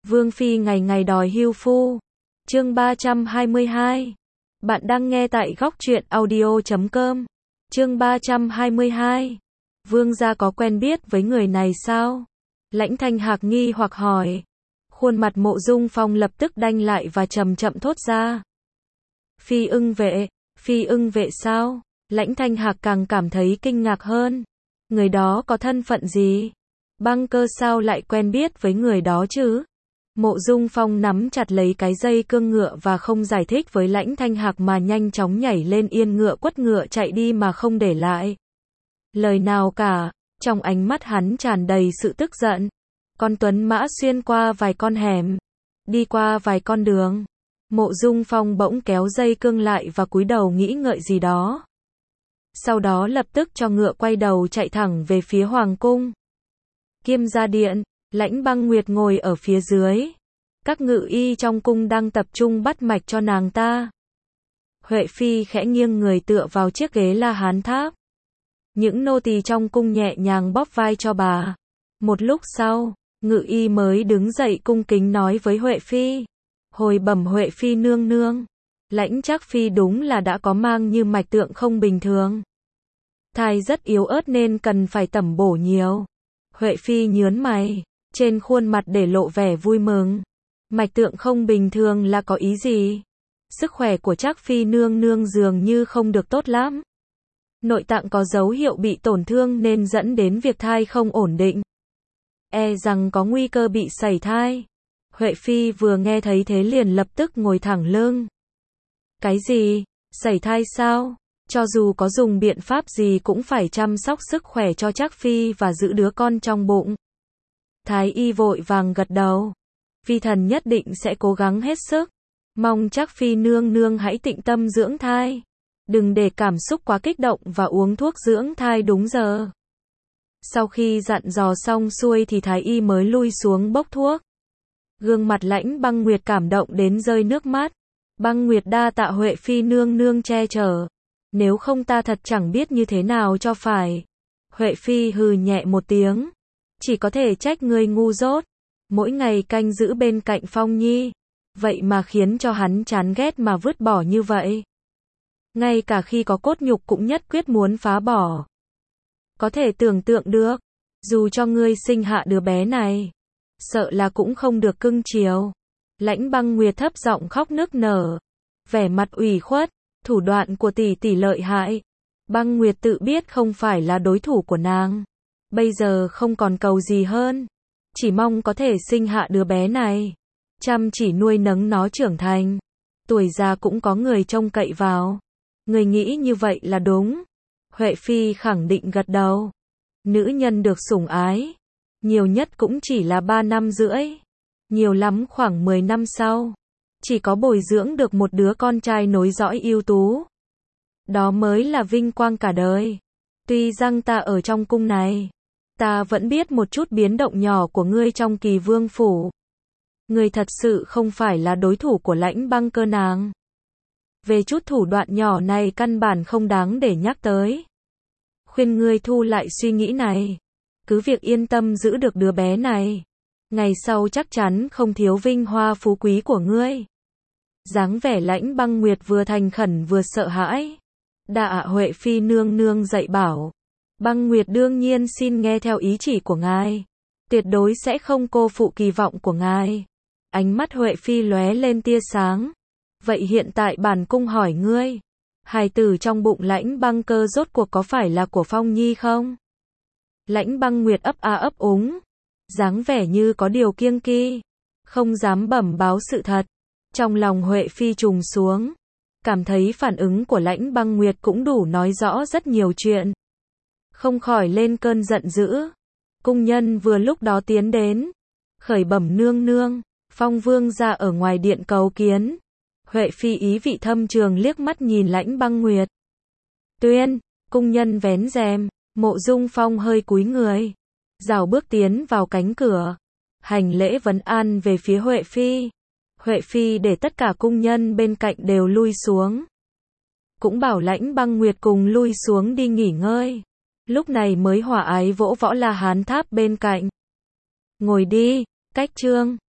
Vương phi ngày ngày đòi hưu phu. Chương 322. Bạn đang nghe tại góc truyện audio.com. Chương 322. Vương gia có quen biết với người này sao? Lãnh Thanh Hạc nghi hoặc hỏi. Khuôn mặt Mộ Dung Phong lập tức đanh lại và chậm chậm thốt ra. Phi ưng vệ sao? Lãnh Thanh Hạc càng cảm thấy kinh ngạc hơn. Người đó có thân phận gì? Băng Cơ sao lại quen biết với người đó chứ? Mộ Dung Phong nắm chặt lấy cái dây cương ngựa và không giải thích với Lãnh Thanh Hạc mà nhanh chóng nhảy lên yên ngựa quất ngựa chạy đi mà không để lại lời nào cả. Trong ánh mắt hắn tràn đầy sự tức giận. Con tuấn mã xuyên qua vài con hẻm, đi qua vài con đường. Mộ Dung Phong bỗng kéo dây cương lại và cúi đầu nghĩ ngợi gì đó. Sau đó lập tức cho ngựa quay đầu chạy thẳng về phía hoàng cung. Kiêm gia điện, Lãnh Băng Nguyệt ngồi ở phía dưới. Các ngự y trong cung đang tập trung bắt mạch cho nàng ta. Huệ Phi khẽ nghiêng người tựa vào chiếc ghế La Hán Tháp. Những nô tỳ trong cung nhẹ nhàng bóp vai cho bà. Một lúc sau, ngự y mới đứng dậy cung kính nói với Huệ Phi. Hồi bẩm Huệ Phi nương nương. Lãnh Trác Phi đúng là đã có mang như mạch tượng không bình thường. Thai rất yếu ớt nên cần phải tẩm bổ nhiều. Huệ Phi nhớn mày, trên khuôn mặt để lộ vẻ vui mừng. Mạch tượng không bình thường là có ý gì? Sức khỏe của Trác Phi nương nương dường như không được tốt lắm. Nội tạng có dấu hiệu bị tổn thương nên dẫn đến việc thai không ổn định. E rằng có nguy cơ bị sảy thai. Huệ Phi vừa nghe thấy thế liền lập tức ngồi thẳng lưng. Cái gì? Sảy thai sao? Cho dù có dùng biện pháp gì cũng phải chăm sóc sức khỏe cho Trác Phi và giữ đứa con trong bụng. Thái y vội vàng gật đầu. Phi thần nhất định sẽ cố gắng hết sức. Mong Trác Phi nương nương hãy tĩnh tâm dưỡng thai. Đừng để cảm xúc quá kích động và uống thuốc dưỡng thai đúng giờ. Sau khi dặn dò xong xuôi thì Thái y mới lui xuống bốc thuốc. Gương mặt Lãnh Băng Nguyệt cảm động đến rơi nước mắt. Băng Nguyệt đa tạ Huệ Phi nương nương che chở. Nếu không ta thật chẳng biết như thế nào cho phải. Huệ Phi hừ nhẹ một tiếng. Chỉ có thể trách ngươi ngu dốt. Mỗi ngày canh giữ bên cạnh Phong Nhi. Vậy mà khiến cho hắn chán ghét mà vứt bỏ như vậy. Ngay cả khi có cốt nhục cũng nhất quyết muốn phá bỏ. Có thể tưởng tượng được. Dù cho ngươi sinh hạ đứa bé này, sợ là cũng không được cưng chiều. Lãnh Băng Nguyệt thấp giọng khóc nức nở. Vẻ mặt ủy khuất. Thủ đoạn của tỷ tỷ lợi hại. Băng Nguyệt tự biết không phải là đối thủ của nàng. Bây giờ không còn cầu gì hơn. Chỉ mong có thể sinh hạ đứa bé này. Chăm chỉ nuôi nấng nó trưởng thành. Tuổi già cũng có người trông cậy vào. Người nghĩ như vậy là đúng. Huệ Phi khẳng định gật đầu. Nữ nhân được sủng ái. Nhiều nhất cũng chỉ là 3 năm rưỡi. Nhiều lắm khoảng 10 năm sau. Chỉ có bồi dưỡng được một đứa con trai nối dõi ưu tú. Đó mới là vinh quang cả đời. Tuy rằng ta ở trong cung này, ta vẫn biết một chút biến động nhỏ của ngươi trong Kỳ Vương phủ. Ngươi thật sự không phải là đối thủ của Lãnh Băng Cơ nàng. Về chút thủ đoạn nhỏ này căn bản không đáng để nhắc tới. Khuyên ngươi thu lại suy nghĩ này. Cứ việc yên tâm giữ được đứa bé này. Ngày sau chắc chắn không thiếu vinh hoa phú quý của ngươi. Dáng vẻ Lãnh Băng Nguyệt vừa thành khẩn vừa sợ hãi. Đa Huệ Phi nương nương dạy bảo. Băng Nguyệt đương nhiên xin nghe theo ý chỉ của ngài. Tuyệt đối sẽ không cô phụ kỳ vọng của ngài. Ánh mắt Huệ Phi lóe lên tia sáng. Vậy hiện tại bản cung hỏi ngươi. Hài tử trong bụng Lãnh Băng Cơ rốt cuộc có phải là của Phong Nhi không? Lãnh Băng Nguyệt ấp a ấp úng. Dáng vẻ như có điều kiêng kỵ. Không dám bẩm báo sự thật. Trong lòng Huệ Phi trùng xuống. Cảm thấy phản ứng của Lãnh Băng Nguyệt cũng đủ nói rõ rất nhiều chuyện. Không khỏi lên cơn giận dữ. Cung nhân vừa lúc đó tiến đến. Khởi bẩm nương nương. Phong vương ra ở ngoài điện cầu kiến. Huệ Phi ý vị thâm trường liếc mắt nhìn Lãnh Băng Nguyệt. Tuyên, cung nhân vén rèm. Mộ Dung Phong hơi cúi người. Rảo bước tiến vào cánh cửa. Hành lễ vấn an về phía Huệ Phi. Huệ Phi để tất cả cung nhân bên cạnh đều lui xuống. Cũng bảo Lãnh Băng Nguyệt cùng lui xuống đi nghỉ ngơi. Lúc này mới hòa ái vỗ võ La Hán Tháp bên cạnh. Ngồi đi, cách chương.